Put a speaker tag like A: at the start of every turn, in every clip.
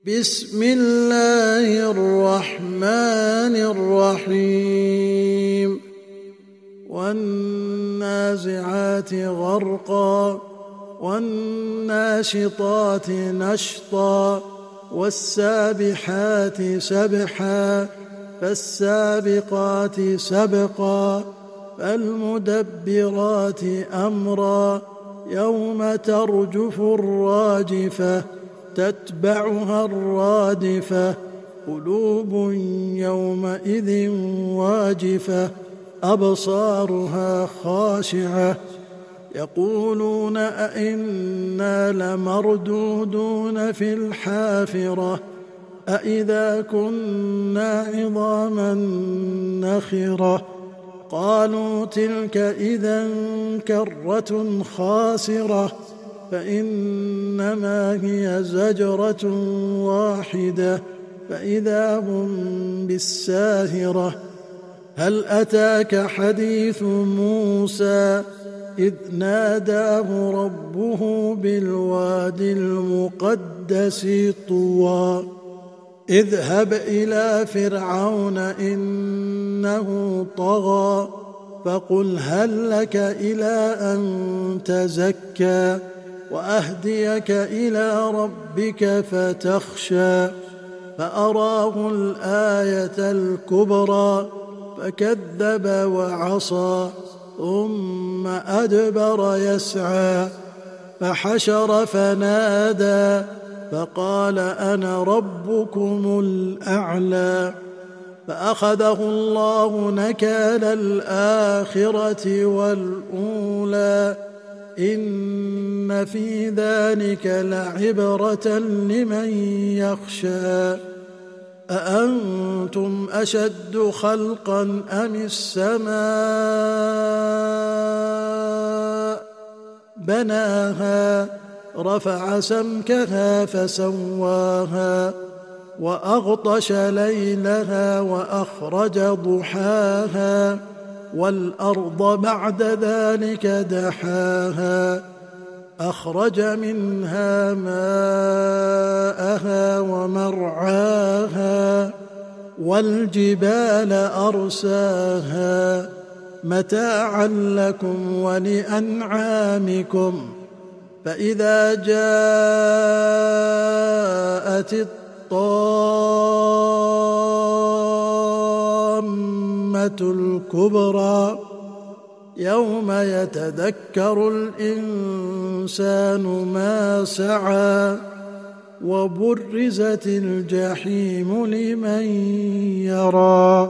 A: بسم الله الرحمن الرحيم والنازعات غرقا والناشطات نشطا والسابحات سبحا فالسابقات سبقا فالمدبرات أمرا يوم ترجف الراجفة تتبعها الرادفة قلوب يومئذ واجفة أبصارها خاشعة يقولون أئنا لمردودون في الحافرة أئذا كنا عظاما نخرة قالوا تلك إذا كرة خاسرة فإنما هي زجرة واحدة فإذا هم بالساهرة هل أتاك حديث موسى إذ ناداه ربه بالواد المقدس طوى اذهب إلى فرعون إنه طغى فقل هل لك إلى أن تزكى وأهديك إلى ربك فتخشى فأراه الآية الكبرى فكذب وعصى ثم أدبر يسعى فحشر فنادى فقال أنا ربكم الأعلى فأخذه الله نكال الآخرة والأولى إن في ذلك لعبرة لمن يخشى أأنتم أشد خلقا أم السماء بناها رفع سمكها فسواها وأغطش ليلها وأخرج ضحاها والأرض بعد ذلك دحاها أخرج منها ماءها ومرعاها والجبال أرساها متاعا لكم ولأنعامكم فإذا جاءت الطامة الكبرى يوم يتذكر الإنسان ما سعى وبرزت الجحيم لمن يرى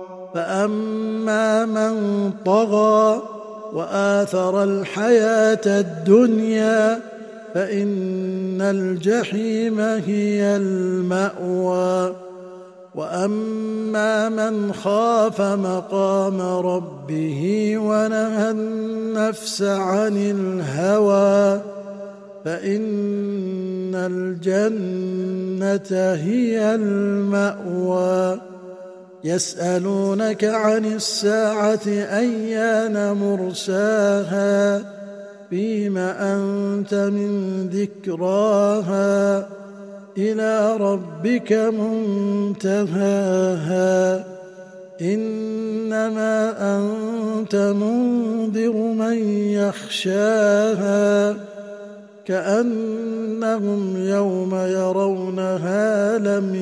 A: فأما من طغى وآثر الحياة الدنيا فإن الجحيم هي المأوى وأما من خاف مقام ربه ونهى النفس عن الهوى فإن الجنة هي المأوى يسألونك عن الساعة أيان مرساها فيم أنت من ذكراها إلى ربك منتهاها إنما أنت منذر من يخشاها كأنهم يوم يرونها لم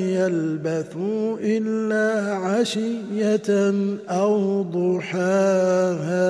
A: يلبثوا إلا عشية أو ضحاها.